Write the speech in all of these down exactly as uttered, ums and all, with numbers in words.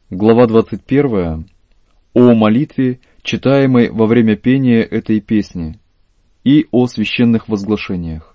Глава двадцать первая. О молитве, читаемой во время пения этой песни, и о священных возглашениях.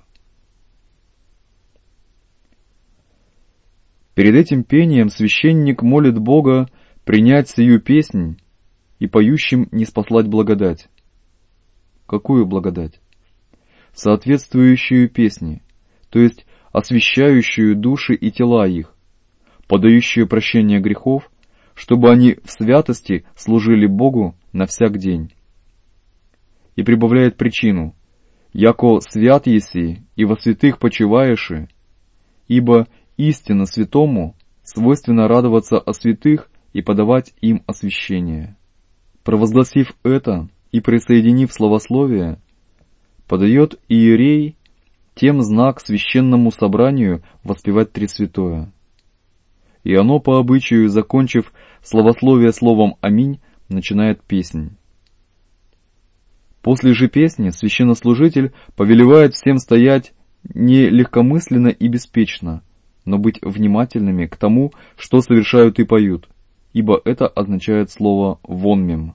Перед этим пением священник молит Бога принять сию песнь и поющим ниспослать благодать. Какую благодать? Соответствующую песне, то есть освящающую души и тела их, подающую прощение грехов, чтобы они в святости служили Богу на всяк день. И прибавляет причину: «Яко свят еси, и во святых почиваеши, ибо истинно святому свойственно радоваться о святых и подавать им освящение». Провозгласив это и присоединив словословие, подает иерей тем знак священному собранию воспевать Тресвятое. И оно, по обычаю, закончив словословие словом «Аминь», начинает песнь. После же песни священнослужитель повелевает всем стоять не легкомысленно и беспечно, но быть внимательными к тому, что совершают и поют, ибо это означает слово «вонмем».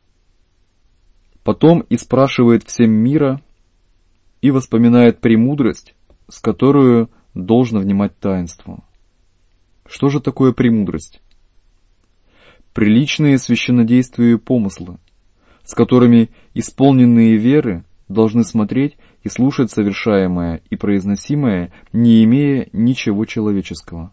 Потом и спрашивает всем мира и воспоминает премудрость, с которую должно внимать таинству. Что же такое премудрость? Приличные священнодействию помыслы, с которыми исполненные веры должны смотреть и слушать совершаемое и произносимое, не имея ничего человеческого.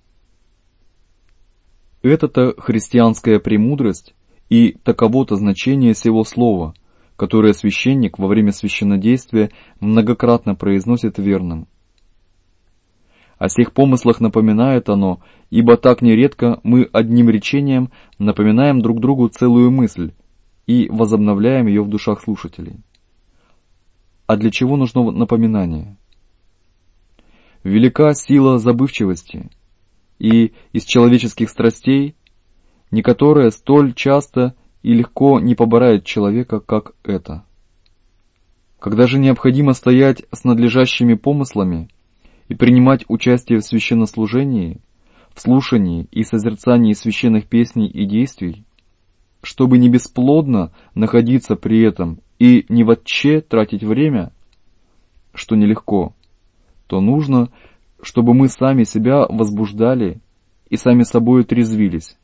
Это-то христианская премудрость и таково-то значение сего слова, которое священник во время священнодействия многократно произносит верным. О сих помыслах напоминает оно, ибо так нередко мы одним речением напоминаем друг другу целую мысль и возобновляем ее в душах слушателей. А для чего нужно напоминание? Велика сила забывчивости, и из человеческих страстей, не которая столь часто и легко не поборает человека, как это. Когда же необходимо стоять с надлежащими помыслами и принимать участие в священнослужении, в слушании и созерцании священных песней и действий, чтобы не бесплодно находиться при этом и не вотче тратить время, что нелегко, то нужно, чтобы мы сами себя возбуждали и сами собою трезвились.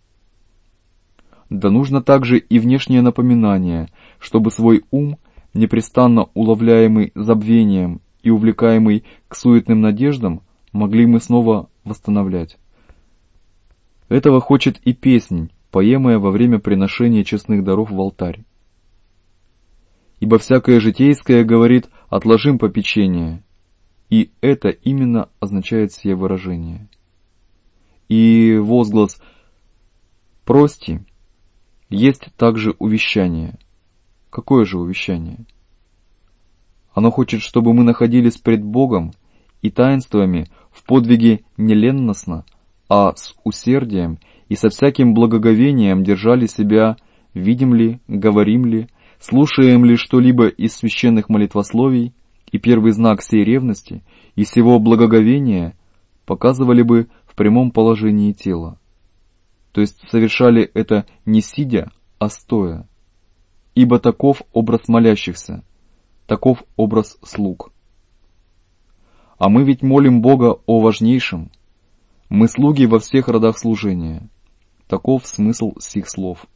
Да нужно также и внешнее напоминание, чтобы свой ум, непрестанно уловляемый забвением и увлекаемый к суетным надеждам, могли мы снова восстановлять. Этого хочет и песнь, поемая во время приношения честных даров в алтарь. Ибо всякое житейское говорит «отложим попечение», и это именно означает сие выражение. И возглас «прости» есть также увещание. Какое же увещание? Оно хочет, чтобы мы находились пред Богом и таинствами в подвиге не ленностно, а с усердием и со всяким благоговением держали себя, видим ли, говорим ли, слушаем ли что-либо из священных молитвословий, и первый знак сей ревности и сего благоговения показывали бы в прямом положении тела. То есть совершали это не сидя, а стоя. Ибо таков образ молящихся, таков образ слуг. А мы ведь молим Бога о важнейшем. Мы слуги во всех родах служения. Таков смысл сих слов.